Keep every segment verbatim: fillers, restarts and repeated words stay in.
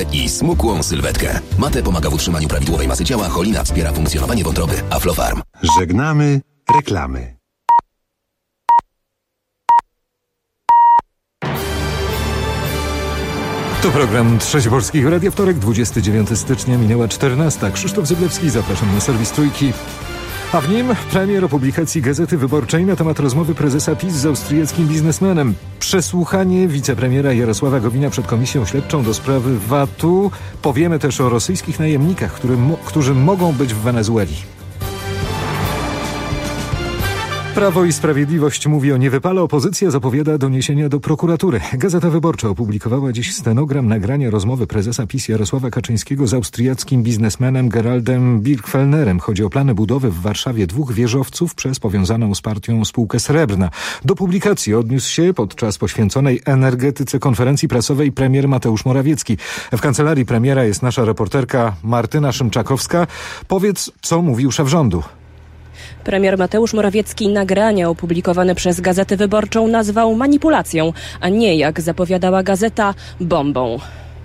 siłę i smukłą sylwetkę. Mate pomaga w utrzymaniu prawidłowej masy ciała, Cholina wspiera funkcjonowanie wątroby. Aflofarm. Żegnamy reklamy. To program Trzeci Polskiego Radia, wtorek, dwudziestego dziewiątego stycznia, minęła czternasta. Krzysztof Zyblewski, zapraszam na serwis Trójki. A w nim premier o publikacji Gazety Wyborczej na temat rozmowy prezesa PiS z austriackim biznesmenem. Przesłuchanie wicepremiera Jarosława Gowina przed Komisją Śledczą do sprawy V A T-u. Powiemy też o rosyjskich najemnikach, którzy, którzy mogą być w Wenezueli. Prawo i Sprawiedliwość mówi o niewypale, opozycja zapowiada doniesienia do prokuratury. Gazeta Wyborcza opublikowała dziś stenogram nagrania rozmowy prezesa PiS Jarosława Kaczyńskiego z austriackim biznesmenem Geraldem Birgfellnerem. Chodzi o plany budowy w Warszawie dwóch wieżowców przez powiązaną z partią spółkę Srebrna. Do publikacji odniósł się podczas poświęconej energetyce konferencji prasowej premier Mateusz Morawiecki. W kancelarii premiera jest nasza reporterka Martyna Szymczakowska. Powiedz, co mówił szef rządu. Premier Mateusz Morawiecki nagrania opublikowane przez Gazetę Wyborczą nazwał manipulacją, a nie, jak zapowiadała gazeta, bombą.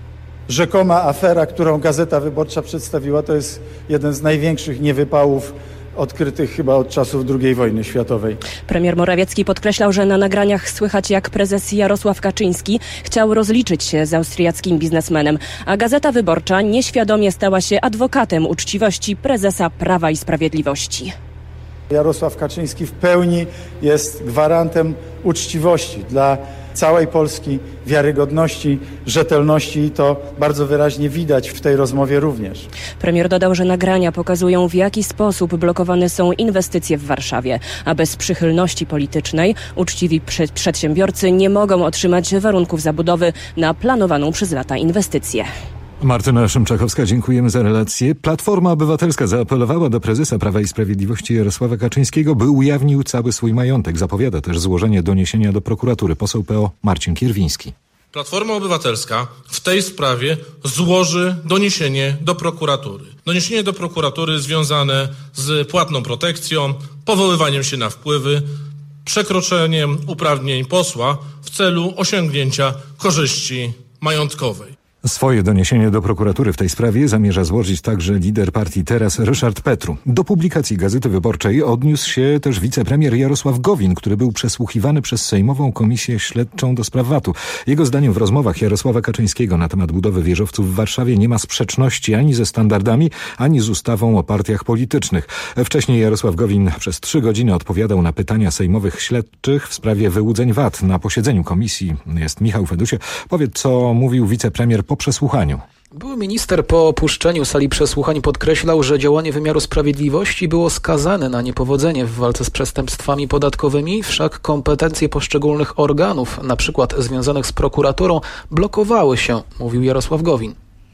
Rzekoma afera, którą Gazeta Wyborcza przedstawiła, to jest jeden z największych niewypałów odkrytych chyba od czasów drugiej wojny światowej. Premier Morawiecki podkreślał, że na nagraniach słychać, jak prezes Jarosław Kaczyński chciał rozliczyć się z austriackim biznesmenem, a Gazeta Wyborcza nieświadomie stała się adwokatem uczciwości prezesa Prawa i Sprawiedliwości. Jarosław Kaczyński w pełni jest gwarantem uczciwości dla całej Polski, wiarygodności, rzetelności i to bardzo wyraźnie widać w tej rozmowie również. Premier dodał, że nagrania pokazują, w jaki sposób blokowane są inwestycje w Warszawie, a bez przychylności politycznej uczciwi przedsiębiorcy nie mogą otrzymać warunków zabudowy na planowaną przez lata inwestycję. Martyna Szymczakowska, dziękujemy za relację. Platforma Obywatelska zaapelowała do prezesa Prawa i Sprawiedliwości Jarosława Kaczyńskiego, by ujawnił cały swój majątek. Zapowiada też złożenie doniesienia do prokuratury. Poseł P O Marcin Kierwiński. Platforma Obywatelska w tej sprawie złoży doniesienie do prokuratury. Doniesienie do prokuratury związane z płatną protekcją, powoływaniem się na wpływy, przekroczeniem uprawnień posła w celu osiągnięcia korzyści majątkowej. Swoje doniesienie do prokuratury w tej sprawie zamierza złożyć także lider partii Teraz Ryszard Petru. Do publikacji Gazety Wyborczej odniósł się też wicepremier Jarosław Gowin, który był przesłuchiwany przez Sejmową Komisję Śledczą do spraw V A T-u. Jego zdaniem w rozmowach Jarosława Kaczyńskiego na temat budowy wieżowców w Warszawie nie ma sprzeczności ani ze standardami, ani z ustawą o partiach politycznych. Wcześniej Jarosław Gowin przez trzy godziny odpowiadał na pytania sejmowych śledczych w sprawie wyłudzeń V A T. Na posiedzeniu komisji jest Michał Fedusie. Powiedz, co mówił wicepremier po przesłuchaniu. Były minister po opuszczeniu sali przesłuchań podkreślał, że działanie wymiaru sprawiedliwości było skazane na niepowodzenie w walce z przestępstwami podatkowymi, wszak kompetencje poszczególnych organów, na przykład związanych z prokuraturą, blokowały się, mówił Jarosław Gowin.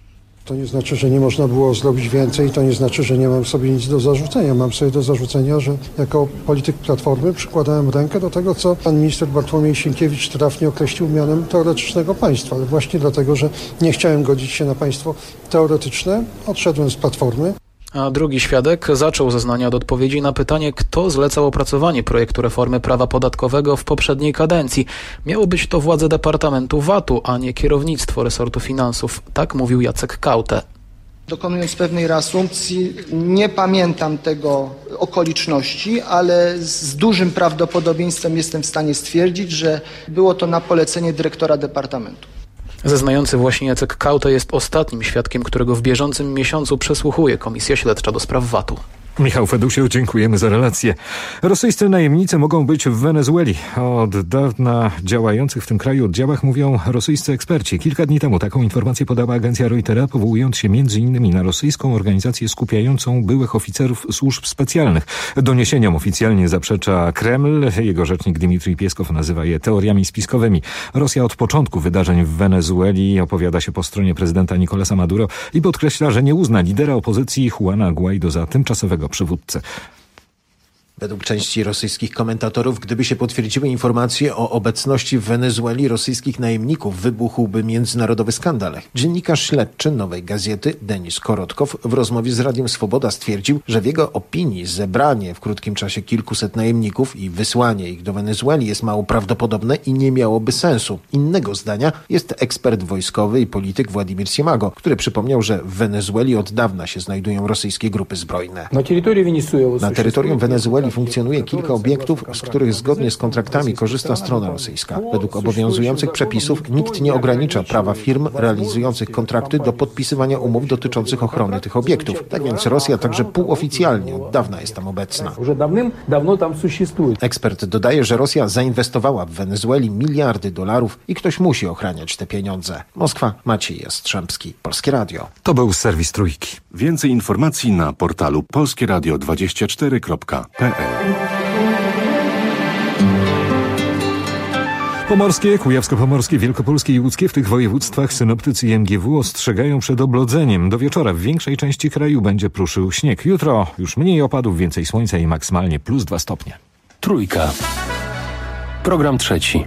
To nie znaczy, że nie można było zrobić więcej, to nie znaczy, że nie mam sobie nic do zarzucenia. Mam sobie do zarzucenia, że jako polityk Platformy przykładałem rękę do tego, co pan minister Bartłomiej Sienkiewicz trafnie określił mianem teoretycznego państwa. Ale właśnie dlatego, że nie chciałem godzić się na państwo teoretyczne, odszedłem z Platformy. A drugi świadek zaczął zeznania od odpowiedzi na pytanie, kto zlecał opracowanie projektu reformy prawa podatkowego w poprzedniej kadencji. Miało być to władze Departamentu V A T-u, a nie kierownictwo resortu finansów. Tak mówił Jacek Kautę. Dokonując pewnej reasumpcji, nie pamiętam tego okoliczności, ale z dużym prawdopodobieństwem jestem w stanie stwierdzić, że było to na polecenie dyrektora Departamentu. Zeznający właśnie Jacek Kautę jest ostatnim świadkiem, którego w bieżącym miesiącu przesłuchuje Komisja Śledcza do spraw V A T-u. Michał Fedusiu, dziękujemy za relację. Rosyjscy najemnicy mogą być w Wenezueli. O od dawna działających w tym kraju oddziałach mówią rosyjscy eksperci. Kilka dni temu taką informację podała agencja Reutera, powołując się między innymi na rosyjską organizację skupiającą byłych oficerów służb specjalnych. Doniesieniom oficjalnie zaprzecza Kreml. Jego rzecznik Dmitrij Pieskow nazywa je teoriami spiskowymi. Rosja od początku wydarzeń w Wenezueli opowiada się po stronie prezydenta Nicolasa Maduro i podkreśla, że nie uzna lidera opozycji Juana Guaido za tymczasowego przywódcę. Według części rosyjskich komentatorów, gdyby się potwierdziły informacje o obecności w Wenezueli rosyjskich najemników, wybuchłby międzynarodowy skandal. Dziennikarz śledczy Nowej Gazety Denis Korotkow w rozmowie z Radiem Swoboda stwierdził, że w jego opinii zebranie w krótkim czasie kilkuset najemników i wysłanie ich do Wenezueli jest mało prawdopodobne i nie miałoby sensu. Innego zdania jest ekspert wojskowy i polityk Władimir Siemago, który przypomniał, że w Wenezueli od dawna się znajdują rosyjskie grupy zbrojne. Na terytorium Wenezueli funkcjonuje kilka obiektów, z których zgodnie z kontraktami korzysta strona rosyjska. Według obowiązujących przepisów nikt nie ogranicza prawa firm realizujących kontrakty do podpisywania umów dotyczących ochrony tych obiektów. Tak więc Rosja także półoficjalnie od dawna jest tam obecna. Ekspert dodaje, że Rosja zainwestowała w Wenezueli miliardy dolarów i ktoś musi ochraniać te pieniądze. Moskwa, Maciej Jastrzębski, Polskie Radio. To był serwis Trójki. Więcej informacji na portalu polskie radio dwadzieścia cztery kropka p l. Pomorskie, kujawsko-pomorskie, wielkopolskie i łódzkie, w tych województwach synoptycy i M G W ostrzegają przed oblodzeniem. Do wieczora w większej części kraju będzie pruszył śnieg. Jutro już mniej opadów, więcej słońca i maksymalnie plus dwa stopnie. Trójka. Program trzeci.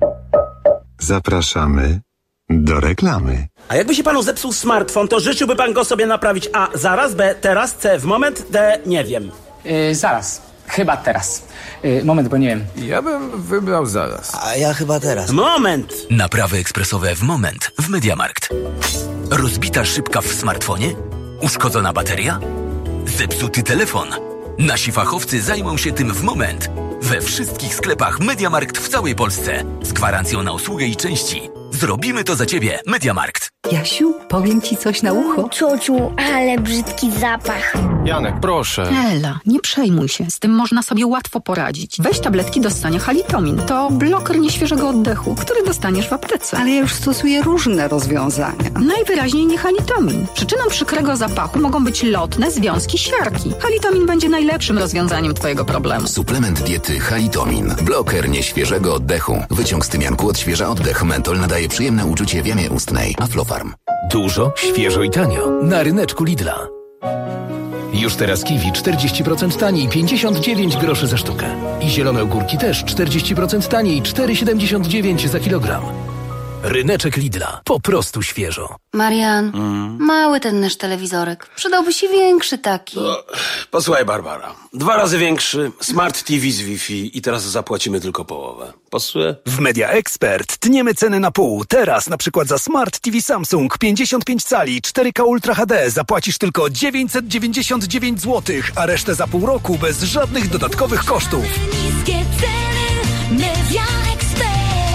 Zapraszamy do reklamy. A jakby się panu zepsuł smartfon, to życzyłby pan go sobie naprawić A zaraz, B teraz, C w moment, D nie wiem. Yy, zaraz. Chyba teraz. Yy, moment, bo nie wiem. Ja bym wybrał zaraz. A ja chyba teraz. Moment! Naprawy ekspresowe w moment w MediaMarkt. Rozbita szybka w smartfonie? Uszkodzona bateria? Zepsuty telefon? Nasi fachowcy zajmą się tym w moment. We wszystkich sklepach MediaMarkt w całej Polsce. Z gwarancją na usługę i części. Zrobimy to za ciebie. MediaMarkt. Jasiu, powiem ci coś na ucho. Ciociu, ale brzydki zapach. Janek, proszę. Ela, nie przejmuj się. Z tym można sobie łatwo poradzić. Weź tabletki do ssania Halitomin. To bloker nieświeżego oddechu, który dostaniesz w aptece. Ale ja już stosuję różne rozwiązania. Najwyraźniej nie Halitomin. Przyczyną przykrego zapachu mogą być lotne związki siarki. Halitomin będzie najlepszym rozwiązaniem twojego problemu. Suplement diety Halitomin. Bloker nieświeżego oddechu. Wyciąg z tymianku odświeża oddech. Mentol nadaje przyjemne uczucie w jamie ustnej. Aflofarm. Dużo, świeżo i tanio. Na ryneczku Lidla. Już teraz kiwi czterdzieści procent taniej, pięćdziesiąt dziewięć groszy za sztukę. I zielone ogórki też czterdzieści procent taniej, cztery siedemdziesiąt dziewięć za kilogram. Ryneczek Lidla. Po prostu świeżo. Marian, mm. mały ten nasz telewizorek. Przydałby się większy taki. No, posłuchaj, Barbara. Dwa razy większy, Smart T V z Wi-Fi i teraz zapłacimy tylko połowę. Pasuje? W Media Expert tniemy ceny na pół. Teraz na przykład za Smart T V Samsung pięćdziesiąt pięć cali cztery K Ultra H D zapłacisz tylko dziewięćset dziewięćdziesiąt dziewięć złotych, a resztę za pół roku bez żadnych dodatkowych kosztów. Niskie ceny, Media Expert.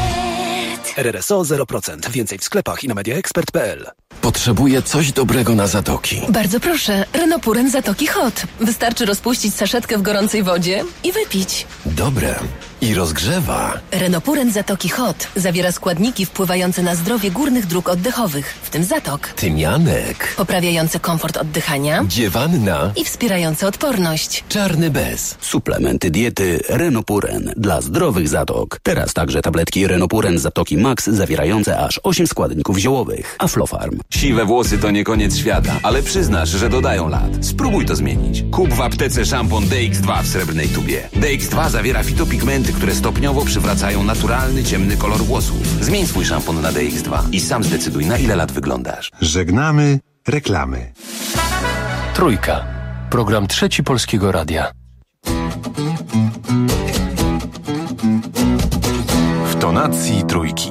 R R S O zero procent. Więcej w sklepach i na mediaexpert kropka p l. Potrzebuję coś dobrego na zatoki. Bardzo proszę, Renopuren Zatoki Hot. Wystarczy rozpuścić saszetkę w gorącej wodzie i wypić. Dobre. I rozgrzewa. Renopuren Zatoki Hot zawiera składniki wpływające na zdrowie górnych dróg oddechowych, w tym zatok. Tymianek. Poprawiające komfort oddychania. Dziewanna. I wspierające odporność. Czarny bez. Suplementy diety Renopuren dla zdrowych zatok. Teraz także tabletki Renopuren Zatoki Max zawierające aż osiem składników ziołowych. Aflofarm. Siwe włosy to nie koniec świata, ale przyznasz, że dodają lat. Spróbuj to zmienić. Kup w aptece szampon D X dwa w srebrnej tubie. D X dwa zawiera fitopigmenty, które stopniowo przywracają naturalny, ciemny kolor włosów. Zmień swój szampon na D X dwa i sam zdecyduj, na ile lat wyglądasz. Żegnamy reklamy. Trójka. Program trzeci Polskiego Radia. W tonacji trójki.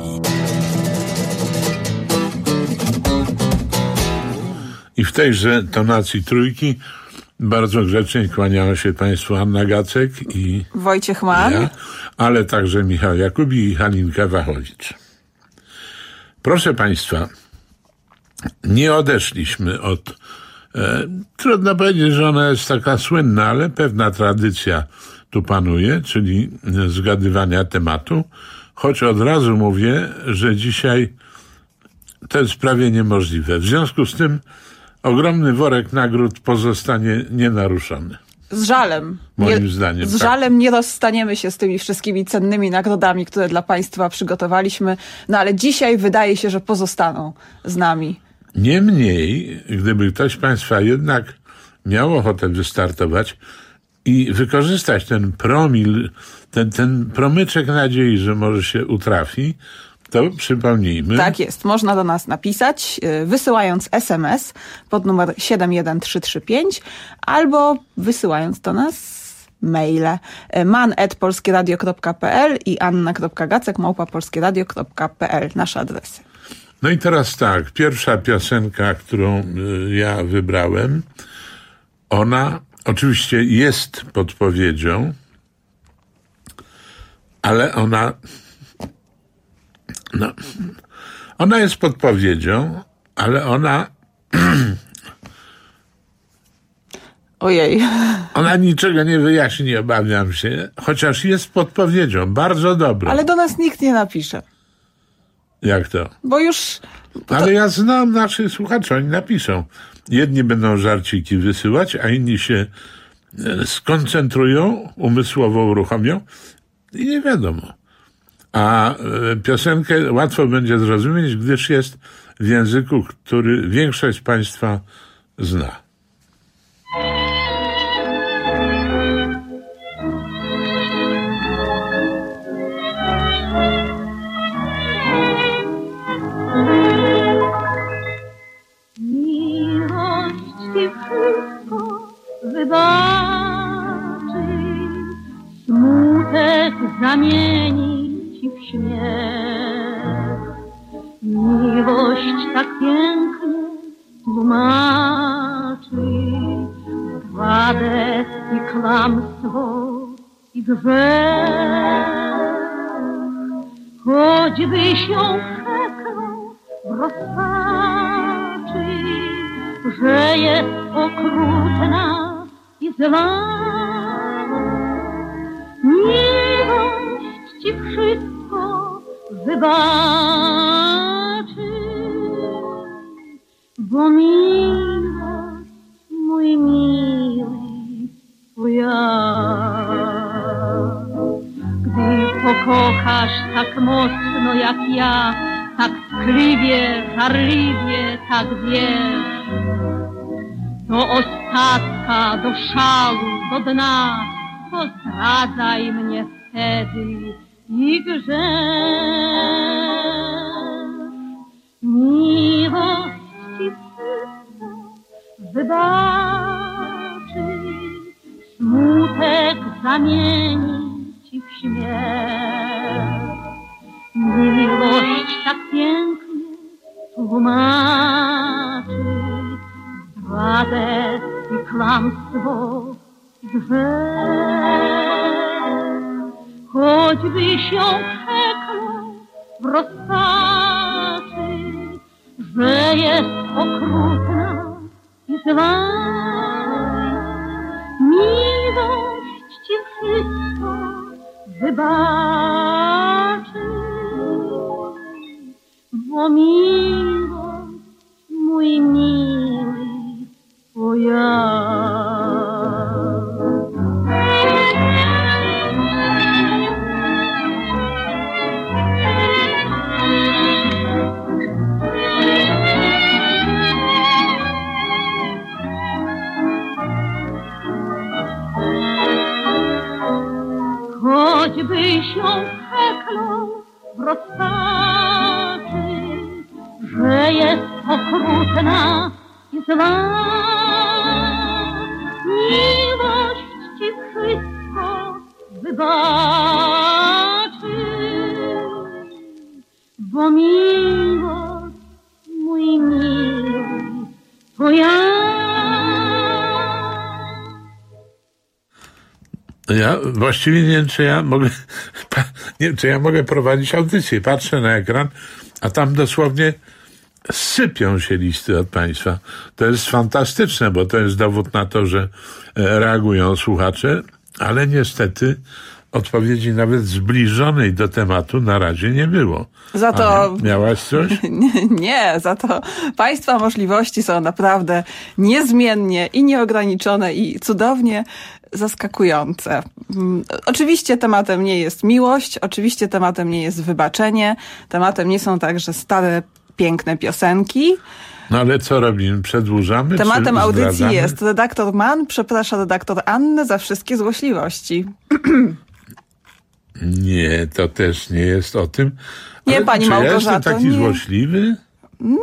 I w tejże tonacji trójki bardzo grzecznie kłaniała się Państwu Anna Gacek i Wojciech Mann, ja, ale także Michał Jakubi i Halinka Wachowicz. Proszę Państwa, nie odeszliśmy od, e, trudno powiedzieć, że ona jest taka słynna, ale pewna tradycja tu panuje, czyli zgadywania tematu, choć od razu mówię, że dzisiaj to jest prawie niemożliwe. W związku z tym ogromny worek nagród pozostanie nienaruszony. z żalem. Moim nie, zdaniem. Z tak. żalem nie rozstaniemy się z tymi wszystkimi cennymi nagrodami, które dla Państwa przygotowaliśmy, no ale dzisiaj wydaje się, że pozostaną z nami. Niemniej, gdyby ktoś z Państwa jednak miał ochotę wystartować, i wykorzystać ten promil, ten, ten promyczek nadziei, że może się utrafi, to przypomnijmy. Tak jest. Można do nas napisać, wysyłając es em es pod numer siedem jeden trzy trzy pięć albo wysyłając do nas maile man at polskieradio kropka p l i anna kropka gacek małpa polskieradio kropka p l. Nasze adresy. No i teraz tak, pierwsza piosenka, którą ja wybrałem, ona oczywiście jest podpowiedzią, ale ona no, ona jest podpowiedzią, ale ona Ojej. Ona niczego nie wyjaśni, obawiam się, chociaż jest podpowiedzią, bardzo dobrą. Ale do nas nikt nie napisze. Jak to? Bo już... To... Ale ja znam naszych słuchaczy, oni napiszą. Jedni będą żarciki wysyłać, a inni się skoncentrują, umysłowo uruchomią i nie wiadomo. A piosenkę łatwo będzie zrozumieć, gdyż jest w języku, który większość z Państwa zna. Wybaczy, smutek zamieni ci w śmiech. Miłość tak pięknie tłumaczy zdradę i kłamstwo i grzech. Choćbyś ją przeklął w rozpaczy, że jest okrutna i zła. Miłość ci wszystko wybaczy, bo miłość, mój miły, twoja. Gdy pokochasz tak mocno jak ja, tak tkliwie, żarliwie, tak wiesz, do ostatka, do szału, do dna, to zdradzaj mnie wtedy i grzesz. Miłość ci wszystko wybaczy, smutek zamieni ci w śmiech. Miłość tak pięknie tłumaczy zdradę i kłamstwo i grzech. Choćbyś ją przeklął w rozpaczy, że jest okrutna i zła. Miłość ci wszystko wybaczy, bo miłość, mój miły, twoja. Choćbyś ją przeklął w rozpaczy, że jest okrutna i zła. Miłość ci wszystko wybaczy, bo miłość, mój miły, twoja. Ja właściwie nie wiem, czy ja mogę, nie wiem, czy ja mogę prowadzić audycję. Patrzę na ekran, a tam dosłownie sypią się listy od Państwa. To jest fantastyczne, bo to jest dowód na to, że reagują słuchacze, ale niestety odpowiedzi nawet zbliżonej do tematu na razie nie było. Za to... Ania, miałaś coś? Nie, nie, za to Państwa możliwości są naprawdę niezmiennie i nieograniczone i cudownie zaskakujące. Oczywiście tematem nie jest miłość, oczywiście tematem nie jest wybaczenie, tematem nie są także stare, piękne piosenki, No ale co robimy? Przedłużamy? Tematem czy audycji zdradzamy? jest redaktor Mann przeprasza redaktor Annę za wszystkie złośliwości. Nie, to też nie jest o tym. Nie, ale pani czy Małgorzato, ja jestem taki nie. złośliwy? Mm.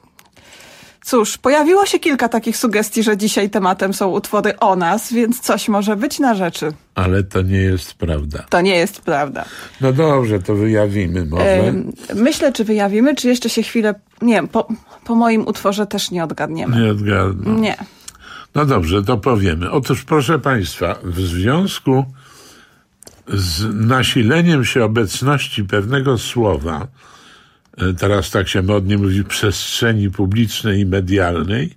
Cóż, pojawiło się kilka takich sugestii, że dzisiaj tematem są utwory o nas, więc coś może być na rzeczy. Ale to nie jest prawda. To nie jest prawda. No dobrze, to wyjawimy może. Ym, myślę, czy wyjawimy, czy jeszcze się chwilę... Nie wiem, po, po moim utworze też nie odgadniemy. Nie odgadną. Nie. No dobrze, to powiemy. Otóż proszę państwa, w związku z nasileniem się obecności pewnego słowa, teraz tak się modnie mówi, w przestrzeni publicznej i medialnej,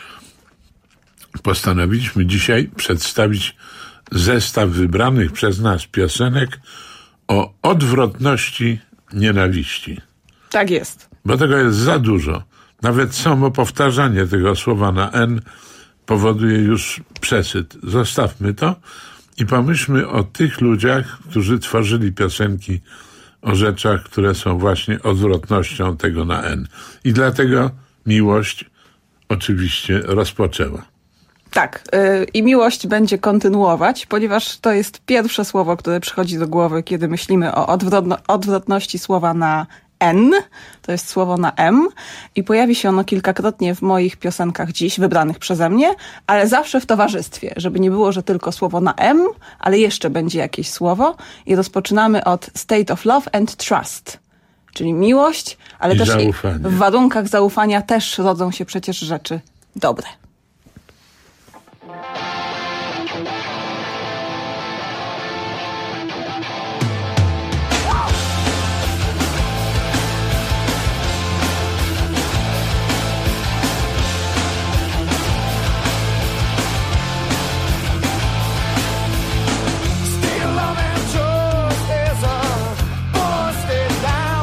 postanowiliśmy dzisiaj przedstawić zestaw wybranych przez nas piosenek o odwrotności nienawiści. Tak jest. Bo tego jest za dużo. Nawet samo powtarzanie tego słowa na N powoduje już przesyt. Zostawmy to i pomyślmy o tych ludziach, którzy tworzyli piosenki o rzeczach, które są właśnie odwrotnością tego na N. I dlatego miłość oczywiście rozpoczęła. Tak, yy, i miłość będzie kontynuować, ponieważ to jest pierwsze słowo, które przychodzi do głowy, kiedy myślimy o odwrotno- odwrotności słowa na N. To jest słowo na M i pojawi się ono kilkakrotnie w moich piosenkach dziś, wybranych przeze mnie, ale zawsze w towarzystwie, żeby nie było, że tylko słowo na M, ale jeszcze będzie jakieś słowo i rozpoczynamy od State of Love and Trust, czyli miłość, ale I też zaufanie. w warunkach zaufania też rodzą się przecież rzeczy dobre.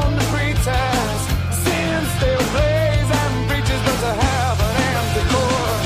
Sin still plays and preaches, but to have an empty core.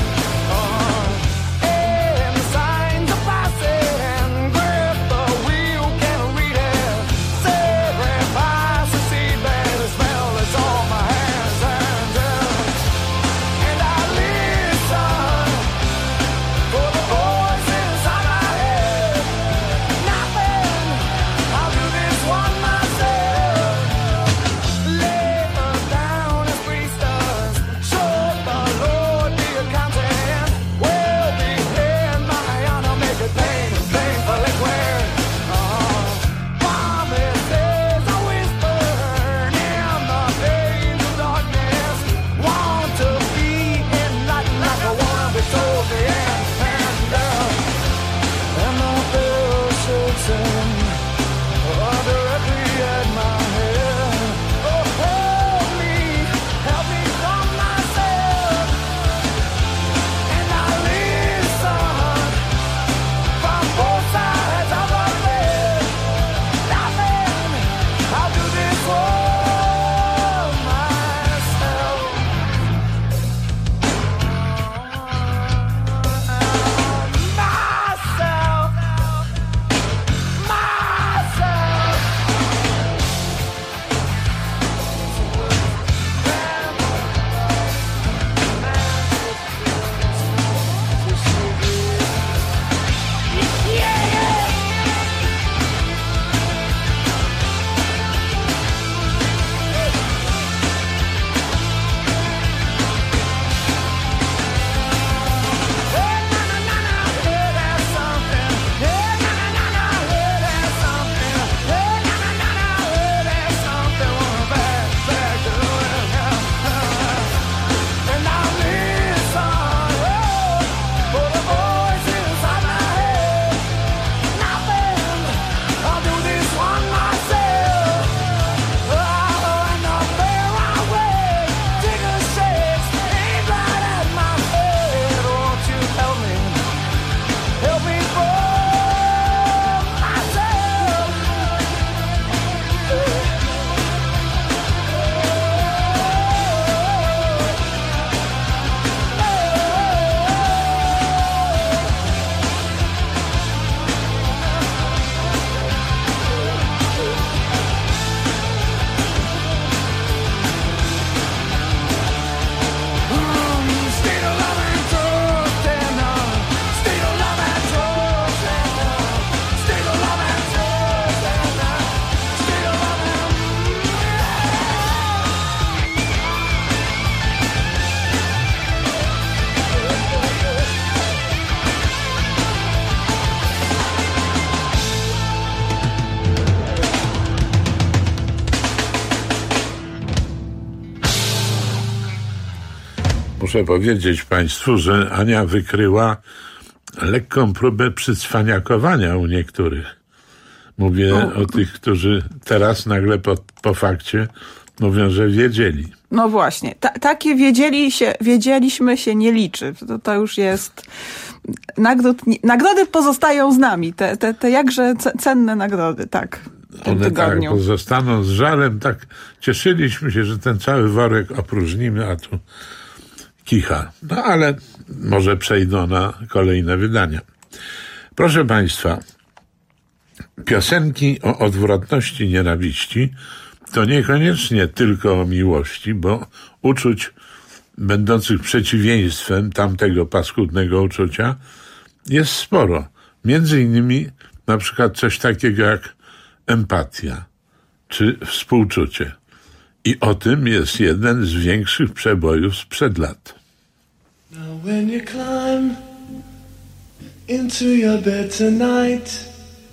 Muszę powiedzieć państwu, że Ania wykryła lekką próbę przycwaniakowania u niektórych. Mówię o, o tych, którzy teraz nagle po, po fakcie mówią, że wiedzieli. No właśnie, Ta, takie wiedzieli się, wiedzieliśmy się nie liczy. To, to już jest... Nagród, nagrody pozostają z nami. Te, te, te jakże cenne nagrody, tak. W tym One tygodniu. tak pozostaną z żalem. Tak cieszyliśmy się, że ten cały worek opróżnimy, a tu kicha. No ale może przejdą na kolejne wydania. Proszę państwa, piosenki o odwrotności nienawiści to niekoniecznie tylko o miłości, bo uczuć będących przeciwieństwem tamtego paskudnego uczucia jest sporo. Między innymi na przykład coś takiego jak empatia czy współczucie. I o tym jest jeden z większych przebojów sprzed lat. Now when you climb into your bed tonight,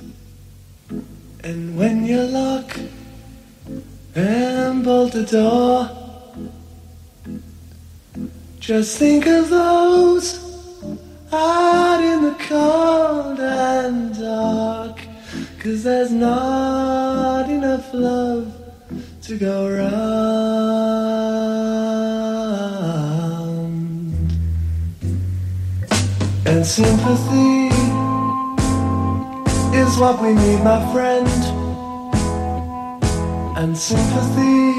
and when you lock and bolt the door, just think of those out in the cold and dark, 'cause there's not enough love to go round. And sympathy is what we need, my friend. And sympathy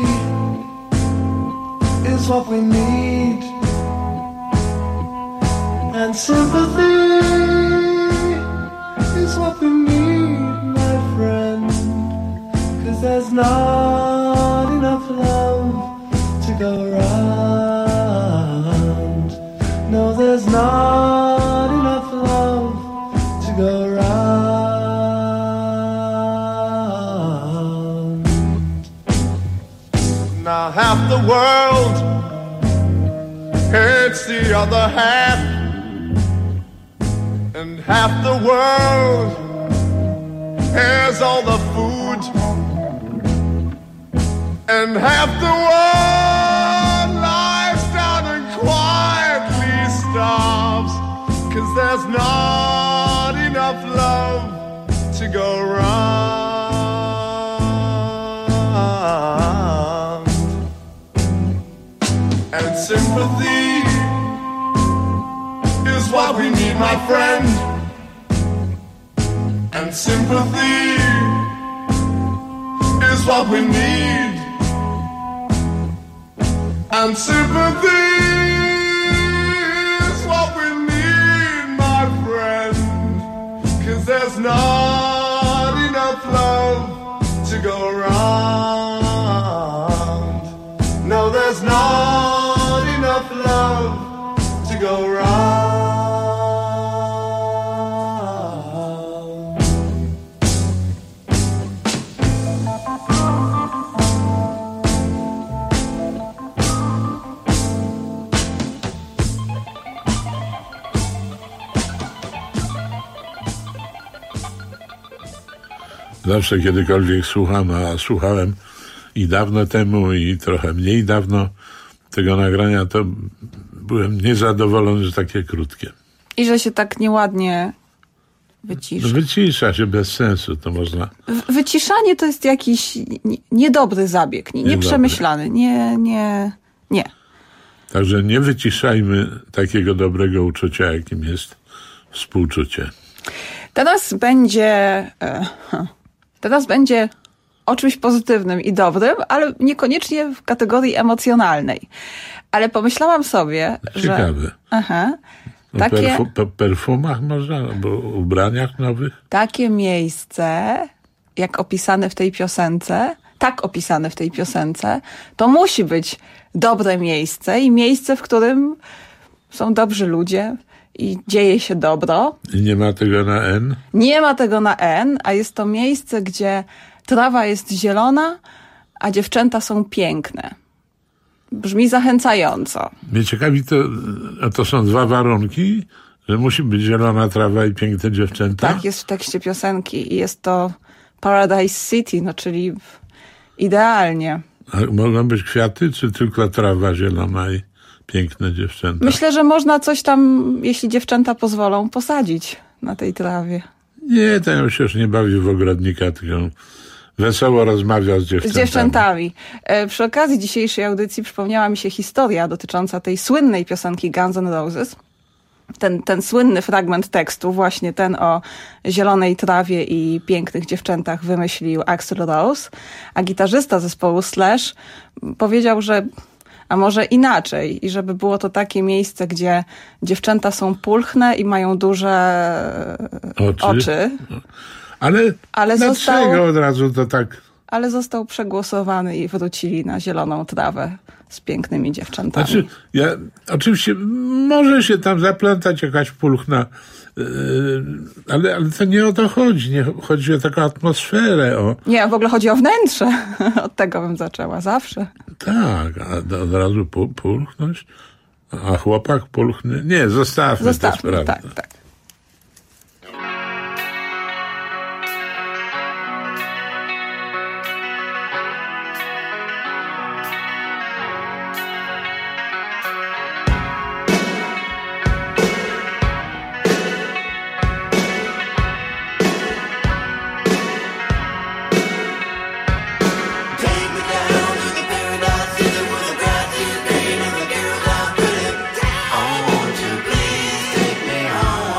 is what we need. And sympathy is what we need, my friend. 'Cause there's not enough love to go round. No, there's not enough love to go round. Now half the world hates the other half, and half the world has all the food, and half the world lies down and quietly starves, 'cause there's not enough love to go round. And sympathy is what we need, my friend. And sympathy is what we need. And sympathy is what we need, my friend. 'Cause there's not enough love to go round. No, there's not enough love to go round. Zawsze kiedykolwiek słucham, a słuchałem i dawno temu, i trochę mniej dawno tego nagrania, to byłem niezadowolony, że takie krótkie. I że się tak nieładnie wycisza. No wycisza się bez sensu, to można... W- wyciszanie to jest jakiś nie- niedobry zabieg, nie- nieprzemyślany. Nie, nie, nie. Także nie wyciszajmy takiego dobrego uczucia, jakim jest współczucie. Teraz będzie... E, teraz będzie o czymś pozytywnym i dobrym, ale niekoniecznie w kategorii emocjonalnej. Ale pomyślałam sobie, Ciekawe. że... Aha, O takie, perfu- pe- perfumach może, albo ubraniach nowych? takie miejsce, jak opisane w tej piosence, tak opisane w tej piosence, to musi być dobre miejsce i miejsce, w którym są dobrzy ludzie i dzieje się dobro. I nie ma tego na N? Nie ma tego na N, a jest to miejsce, gdzie trawa jest zielona, a dziewczęta są piękne. Brzmi zachęcająco. Mnie ciekawi, to, a to są dwa warunki, że musi być zielona trawa i piękne dziewczęta? Tak jest w tekście piosenki i jest to Paradise City, no czyli idealnie. A mogą być kwiaty, czy tylko trawa zielona i piękne dziewczęta. Myślę, że można coś tam, jeśli dziewczęta pozwolą, posadzić na tej trawie. Nie, ten się już nie bawi w ogrodnika, tylko wesoło rozmawia z dziewczętami. Z dziewczętami. E, przy okazji dzisiejszej audycji przypomniała mi się historia dotycząca tej słynnej piosenki Guns N' Roses. Ten, ten słynny fragment tekstu, właśnie ten o zielonej trawie i pięknych dziewczętach, wymyślił Axl Rose, a gitarzysta zespołu Slash powiedział, że a może inaczej i żeby było to takie miejsce, gdzie dziewczęta są pulchne i mają duże oczy. oczy. Ale, ale dlaczego został, od razu to tak... Ale został przegłosowany i wrócili na zieloną trawę z pięknymi dziewczętami. Znaczy, ja, oczywiście może się tam zaplątać jakaś pulchna, yy, ale, ale to nie o to chodzi. Nie chodzi o taką atmosferę. O... Nie, w ogóle chodzi o wnętrze. Od tego bym zaczęła zawsze. Tak, a od razu pulchnąć. A chłopak pulchny? Nie, zostawmy, zostawmy tę sprawę. Tak, tak. Take me home.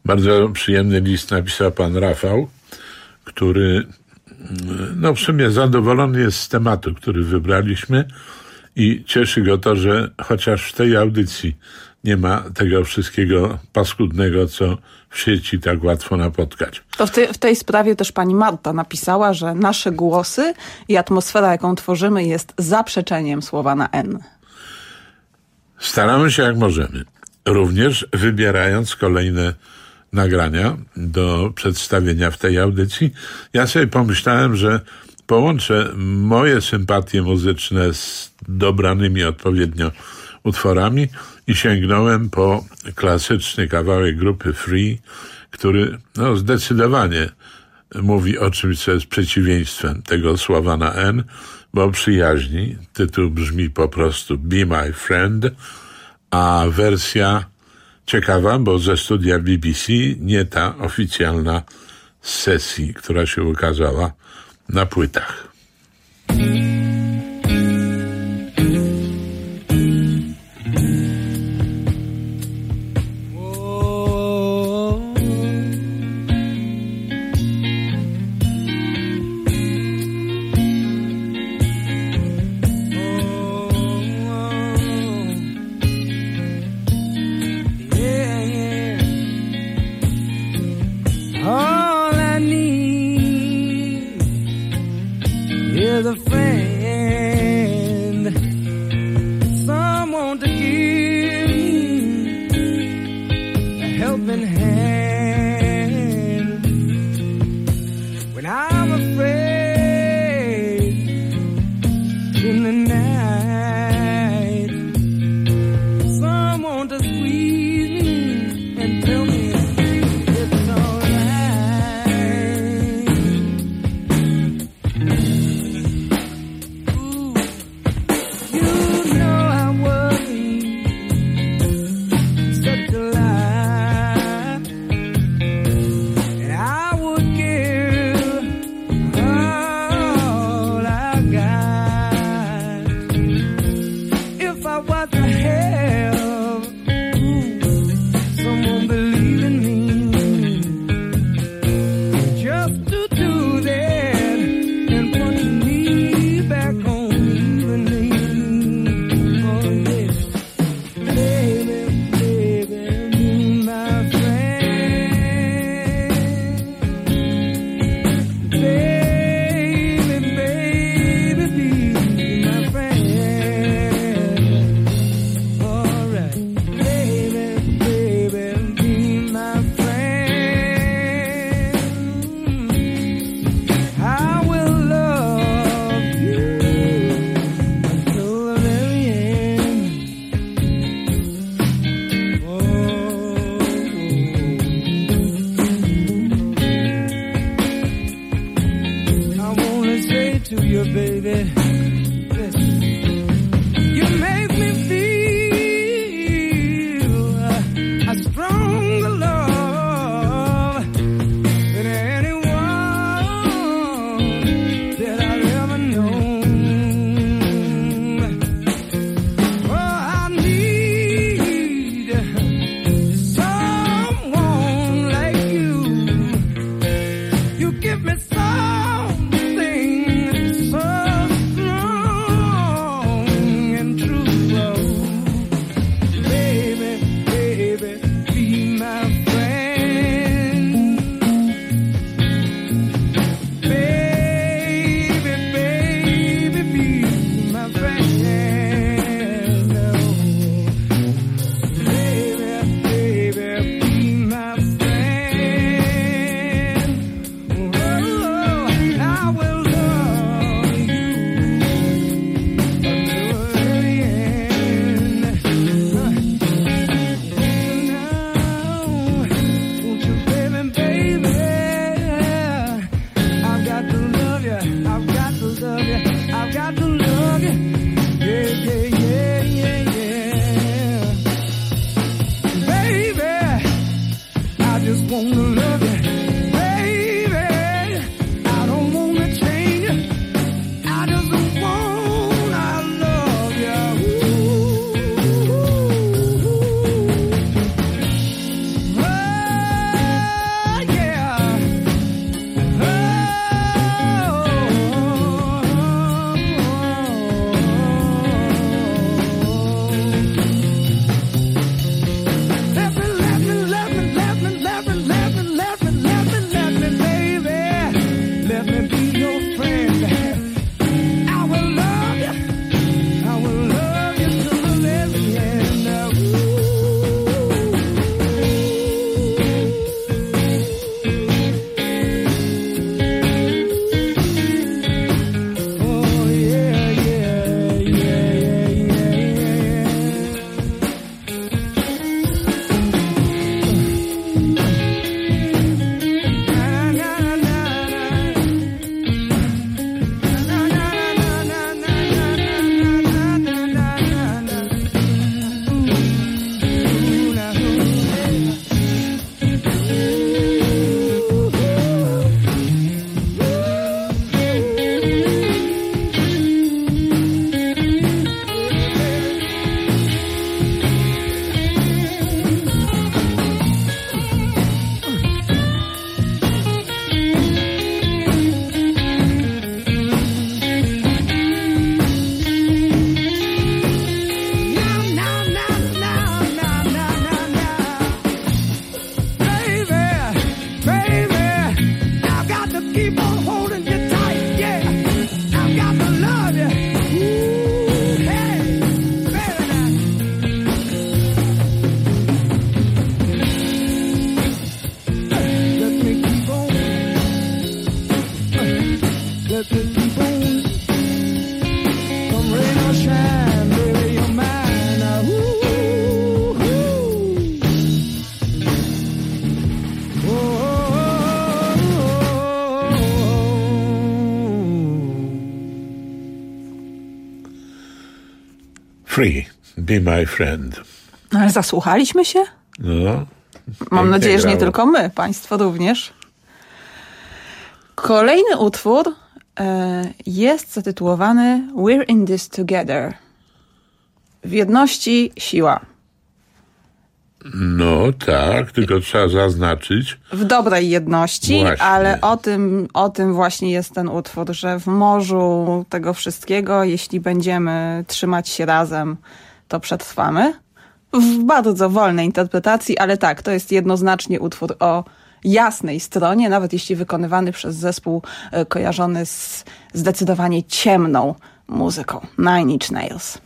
Bardzo przyjemny list napisał pan Rafał, który no w sumie zadowolony jest z tematu, który wybraliśmy i cieszy go to, że chociaż w tej audycji nie ma tego wszystkiego paskudnego, co w sieci tak łatwo napotkać. To w, te, w tej sprawie też pani Marta napisała, że nasze głosy i atmosfera, jaką tworzymy, jest zaprzeczeniem słowa na N. Staramy się jak możemy. Również wybierając kolejne nagrania do przedstawienia w tej audycji. Ja sobie pomyślałem, że połączę moje sympatie muzyczne z dobranymi odpowiednio utworami i sięgnąłem po klasyczny kawałek grupy Free, który no, zdecydowanie mówi o czymś, co jest przeciwieństwem tego słowa na N, bo o przyjaźni. Tytuł brzmi po prostu Be My Friend, a wersja ciekawa, bo ze studia B B C, nie ta oficjalna z sesji, która się ukazała na płytach. Give me something so Free, Be My Friend. Ale zasłuchaliśmy się? No. Mam nadzieję, że nie grało. tylko my, państwo również. Kolejny utwór e, jest zatytułowany We're in this together. W jedności siła. No tak, tylko trzeba zaznaczyć. W dobrej jedności, Właśnie. ale o tym, o tym właśnie jest ten utwór, że w morzu tego wszystkiego, jeśli będziemy trzymać się razem, to przetrwamy. W bardzo wolnej interpretacji, ale tak, to jest jednoznacznie utwór o jasnej stronie, nawet jeśli wykonywany przez zespół e, kojarzony z zdecydowanie ciemną muzyką. Nine Inch Nails.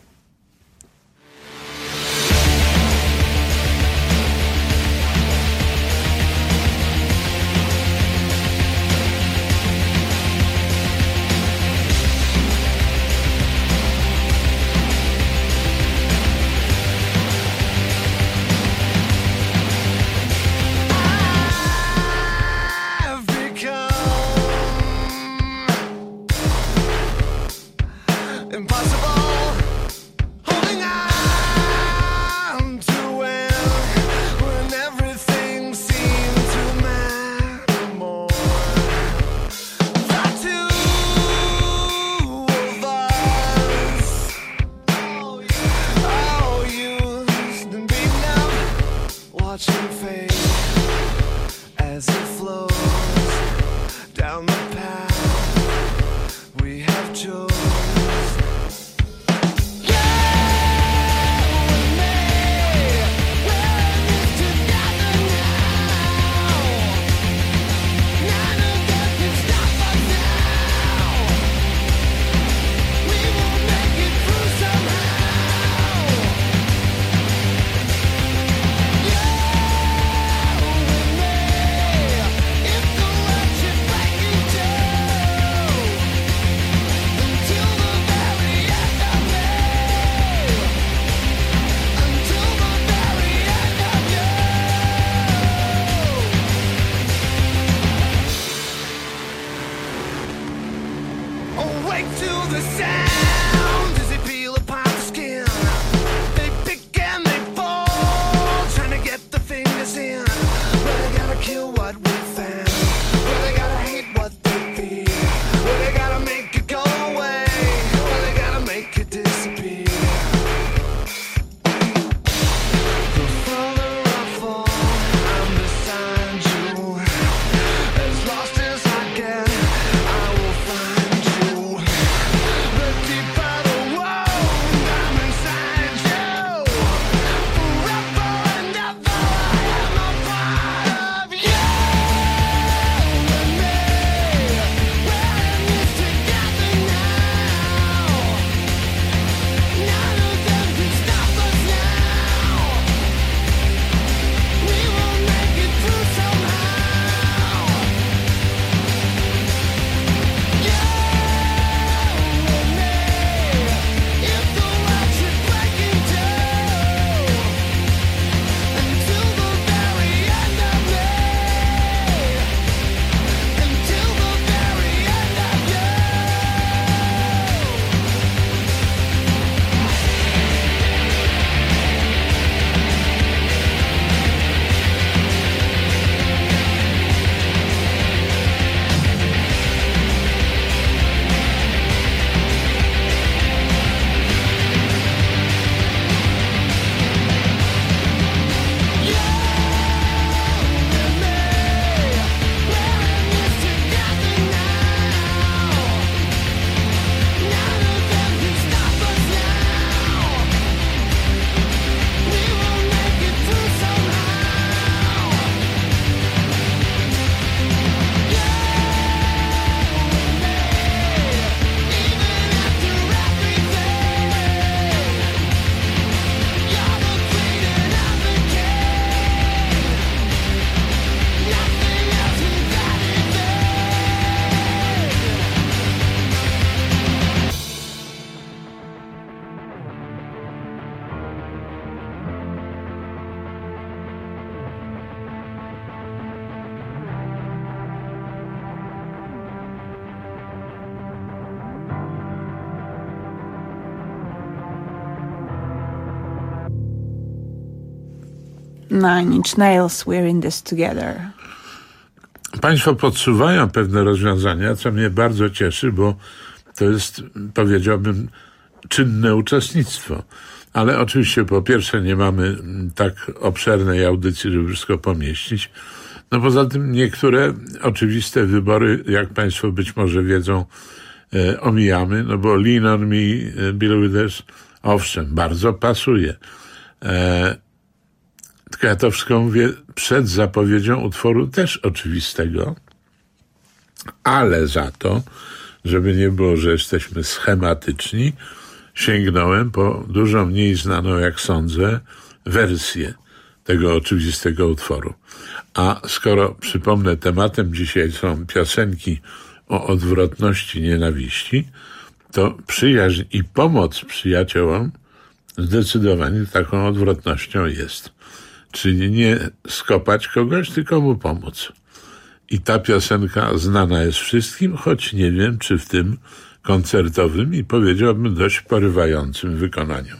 Nine Inch Nails, We're in this together. Państwo podsuwają pewne rozwiązania, co mnie bardzo cieszy, bo to jest, powiedziałbym, czynne uczestnictwo. Ale oczywiście po pierwsze nie mamy tak obszernej audycji, żeby wszystko pomieścić. No poza tym niektóre oczywiste wybory, jak Państwo być może wiedzą, e, omijamy, no bo Lean on Me, Bill Withers, owszem, bardzo pasuje. E, tylko ja to wszystko mówię przed zapowiedzią utworu też oczywistego, ale za to, żeby nie było, że jesteśmy schematyczni, sięgnąłem po dużo mniej znaną, jak sądzę, wersję tego oczywistego utworu. A skoro, przypomnę, tematem dzisiaj są piosenki o odwrotności nienawiści, to przyjaźń i pomoc przyjaciołom zdecydowanie taką odwrotnością jest. Czyli nie skopać kogoś, tylko mu pomóc. I ta piosenka znana jest wszystkim, choć nie wiem, czy w tym koncertowym i powiedziałbym dość porywającym wykonaniu.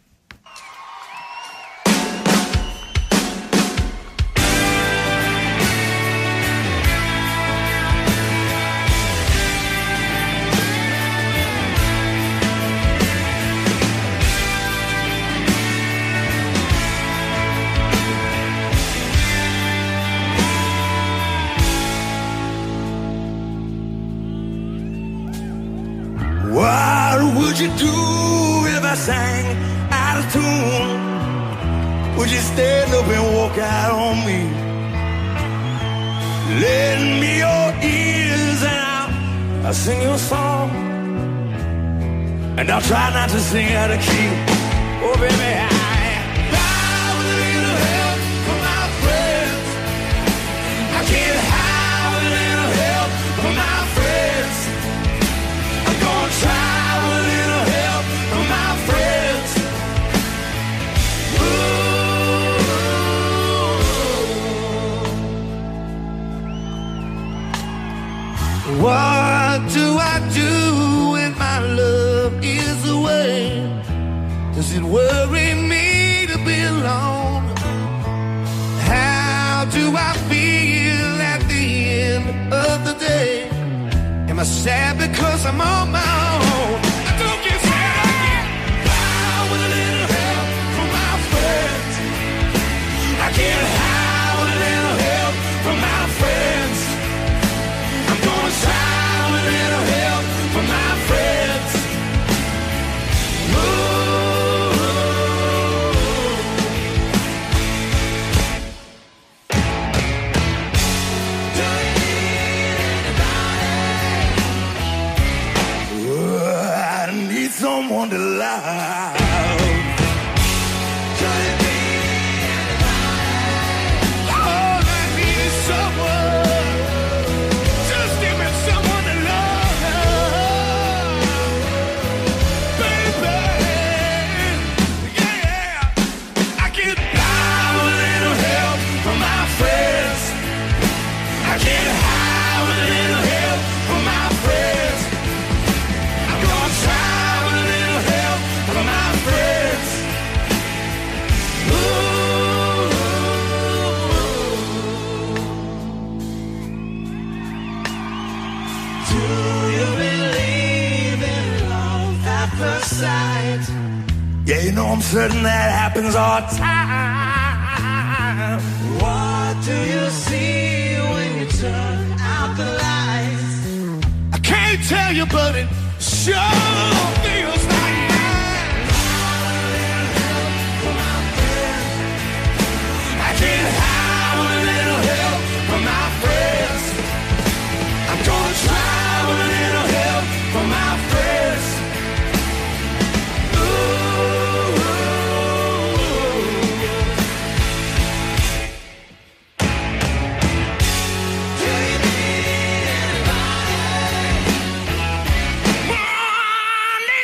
What would you do if I sang out of tune? Would you stand up and walk out on me? Lend me your ears and I'll, I'll sing your song. And I'll try not to sing out of key. Oh baby, I I with a little help from my friends. I can't hide with a little help from my friends. I'm gonna try with a little help from my friends. Ooh. What do I do when my love is away? Does it worry me to be alone? How do I feel at the end of the day? Am I sad because I'm on my own? I don't get sad, I get by with a little help from my friends. I get high with a little help from my friends. I'm gonna try with a little help from my friends. Ooh. Someone to love. Could it be anybody? All I need is someone. Just give me someone to love, baby. Yeah, I get by with a little help from my friends. I get high with a little help from my friends. I'm gonna try from my friends. Ooh. Do you believe in love at first sight? Yeah, you know I'm certain that happens all the time. What do you see when you turn out the lights? I can't tell you, but it sure feels like get high with a little help from my friends. I'm gonna try with a little help from my friends. Ooh. Do you need anybody? I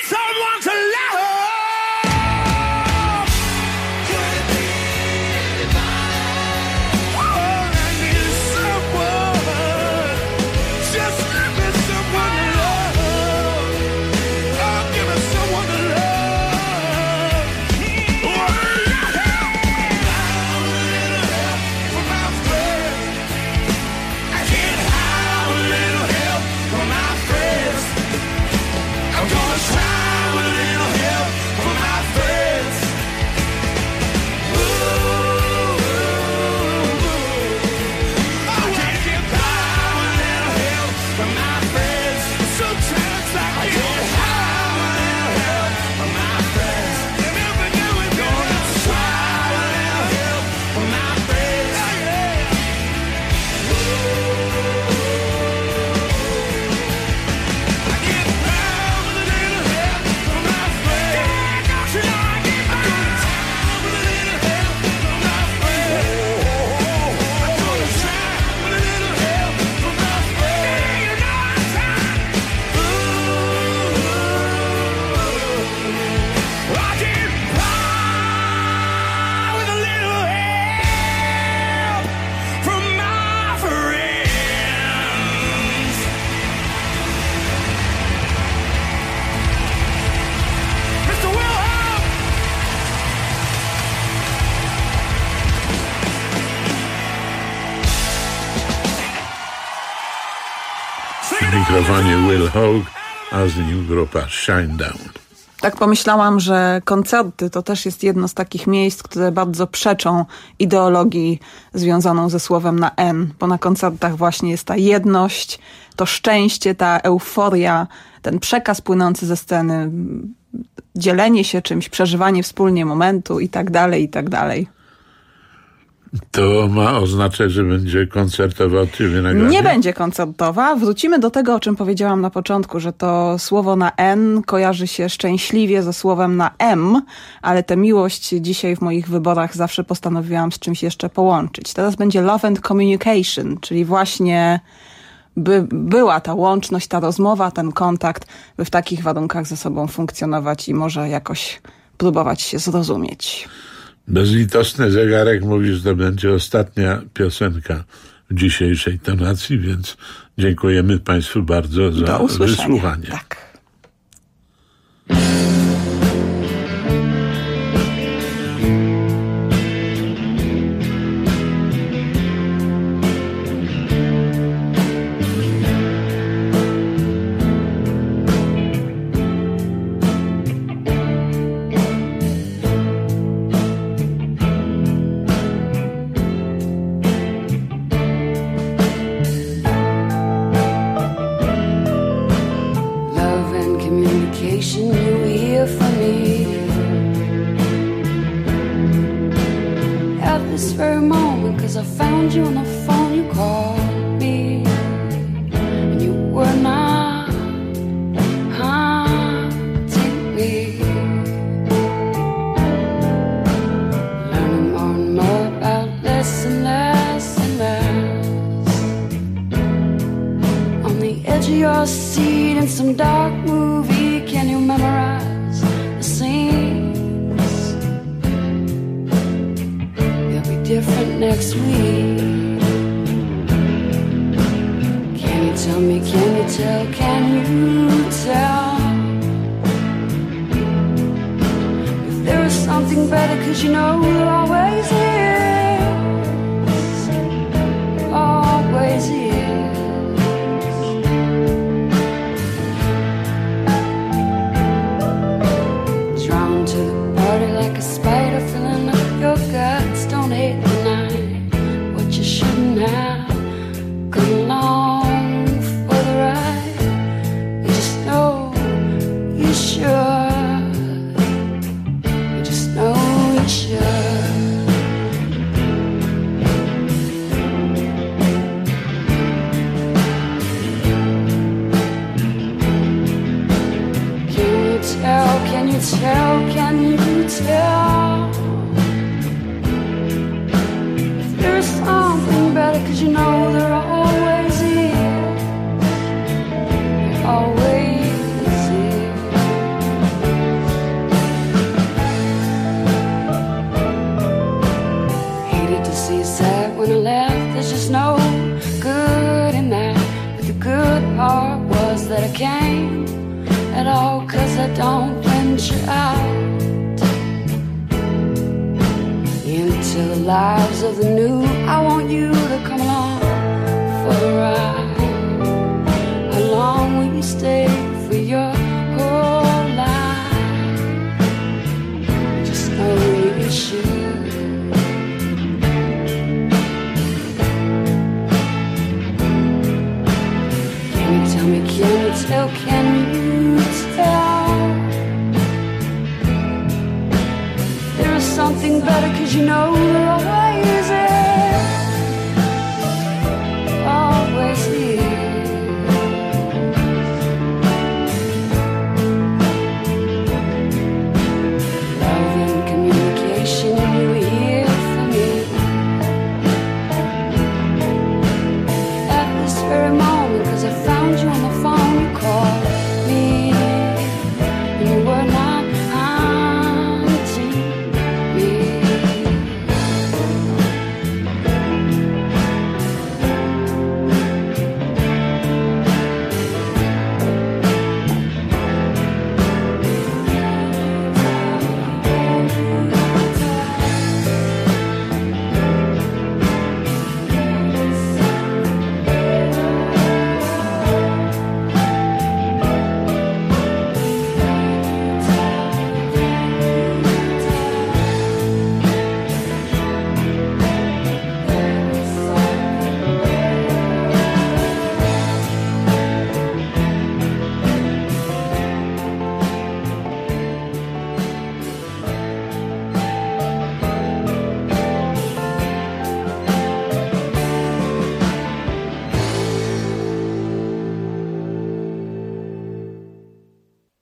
Przy mikrofonie Will Hogue, a z nim grupa Shinedown. Tak pomyślałam, że koncerty to też jest jedno z takich miejsc, które bardzo przeczą ideologii związaną ze słowem na N, bo na koncertach właśnie jest ta jedność, to szczęście, ta euforia, ten przekaz płynący ze sceny, dzielenie się czymś, przeżywanie wspólnie momentu i tak dalej, i tak dalej. To ma oznaczać, że będzie koncertowa od ciebie nagranie? Nie będzie koncertowa. Wrócimy do tego, o czym powiedziałam na początku, że to słowo na N kojarzy się szczęśliwie ze słowem na M, ale tę miłość dzisiaj w moich wyborach zawsze postanowiłam z czymś jeszcze połączyć. Teraz będzie Love and Communication, czyli właśnie by była ta łączność, ta rozmowa, ten kontakt, by w takich warunkach ze sobą funkcjonować i może jakoś próbować się zrozumieć. Bezlitosny zegarek mówi, że to będzie ostatnia piosenka w dzisiejszej tonacji, więc dziękujemy Państwu bardzo za wysłuchanie. Tak.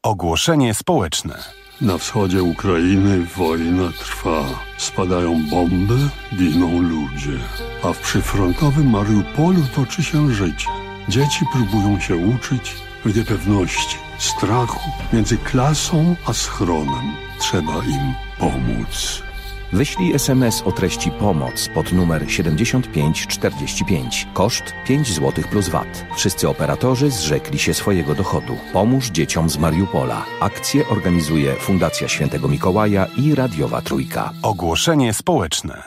Ogłoszenie społeczne. Na wschodzie Ukrainy wojna trwa. Spadają bomby, giną ludzie. A w przyfrontowym Mariupolu toczy się życie. Dzieci próbują się uczyć w niepewności, strachu między klasą a schronem. Trzeba im pomóc. Wyślij es em es o treści pomoc pod numer siedemdziesiąt pięć czterdzieści pięć. Koszt pięć złotych plus V A T. Wszyscy operatorzy zrzekli się swojego dochodu. Pomóż dzieciom z Mariupola. Akcję organizuje Fundacja Świętego Mikołaja i Radiowa Trójka. Ogłoszenie społeczne.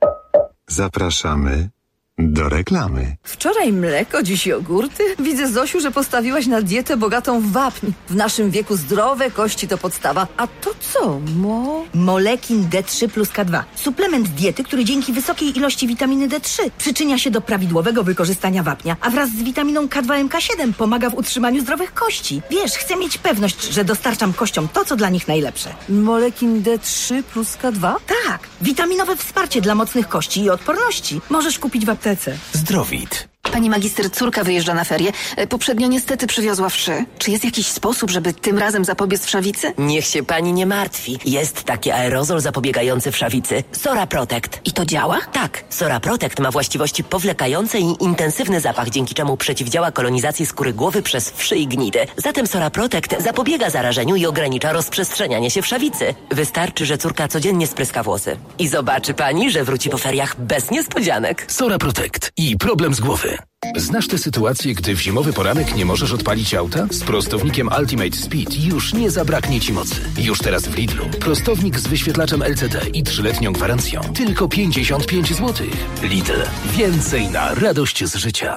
Zapraszamy do reklamy. Wczoraj mleko, dziś jogurty. Widzę, Zosiu, że postawiłaś na dietę bogatą w wapń. W naszym wieku zdrowe kości to podstawa. A to co, mo? Molekin D trzy plus K dwa. Suplement diety, który dzięki wysokiej ilości witaminy D trzy przyczynia się do prawidłowego wykorzystania wapnia, a wraz z witaminą K dwa M K siedem pomaga w utrzymaniu zdrowych kości. Wiesz, chcę mieć pewność, że dostarczam kościom to, co dla nich najlepsze. Molekin D trzy plus K dwa? Tak. Witaminowe wsparcie dla mocnych kości i odporności. Możesz kupić w aptece. Zdrowit. Pani magister, córka wyjeżdża na ferie. Poprzednio niestety przywiozła wszy. Czy jest jakiś sposób, żeby tym razem zapobiec wszawicy? Niech się pani nie martwi. Jest taki aerozol zapobiegający wszawicy. Sora Protect. I to działa? Tak. Sora Protect ma właściwości powlekające i intensywny zapach, dzięki czemu przeciwdziała kolonizacji skóry głowy przez wszy i gnidy. Zatem Sora Protect zapobiega zarażeniu i ogranicza rozprzestrzenianie się wszawicy. Wystarczy, że córka codziennie spryska włosy. I zobaczy pani, że wróci po feriach bez niespodzianek. Sora Protect i problem z głowy. Znasz tę sytuację, gdy w zimowy poranek nie możesz odpalić auta? Z prostownikiem Ultimate Speed już nie zabraknie Ci mocy. Już teraz w Lidlu. Prostownik z wyświetlaczem L C D i trzyletnią gwarancją. Tylko pięćdziesiąt pięć złotych. Lidl. Więcej na radość z życia.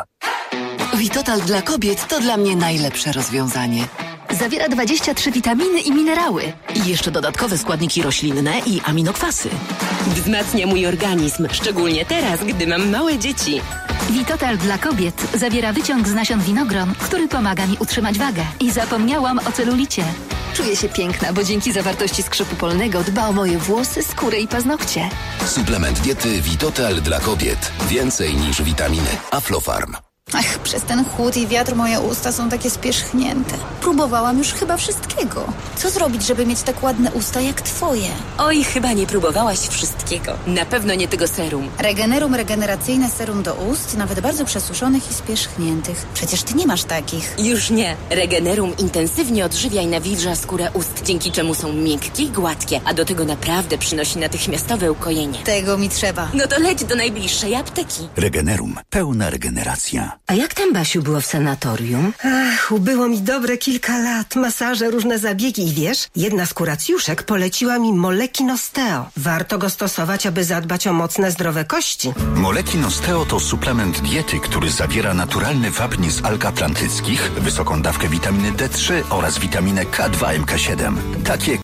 Vitotal dla kobiet to dla mnie najlepsze rozwiązanie. Zawiera dwadzieścia trzy witaminy i minerały. I jeszcze dodatkowe składniki roślinne i aminokwasy. Wzmacnia mój organizm, szczególnie teraz, gdy mam małe dzieci. Vitotal dla kobiet zawiera wyciąg z nasion winogron, który pomaga mi utrzymać wagę. I zapomniałam o celulicie. Czuję się piękna, bo dzięki zawartości skrzypu polnego dba o moje włosy, skórę i paznokcie. Suplement diety Vitotal dla kobiet. Więcej niż witaminy. Aflofarm. Ach, przez ten chłód i wiatr moje usta są takie spierzchnięte. Próbowałam już chyba wszystkiego. Co zrobić, żeby mieć tak ładne usta jak twoje? Oj, chyba nie próbowałaś wszystkiego. Na pewno nie tego serum. Regenerum regeneracyjne serum do ust, nawet bardzo przesuszonych i spierzchniętych. Przecież ty nie masz takich. Już nie. Regenerum intensywnie odżywia i nawilża skórę ust, dzięki czemu są miękkie i gładkie, a do tego naprawdę przynosi natychmiastowe ukojenie. Tego mi trzeba. No to leć do najbliższej apteki. Regenerum. Pełna regeneracja. A jak tam, Basiu, było w sanatorium? Ach, ubyło mi dobre kilka lat. Masaże, różne zabiegi i wiesz, jedna z kuracjuszek poleciła mi Molekin Osteo. Warto go stosować, aby zadbać o mocne, zdrowe kości. Molekin Osteo to suplement diety, który zawiera naturalny wapń z alg atlantyckich, wysoką dawkę witaminy D trzy oraz witaminę K dwa M K siedem. Takie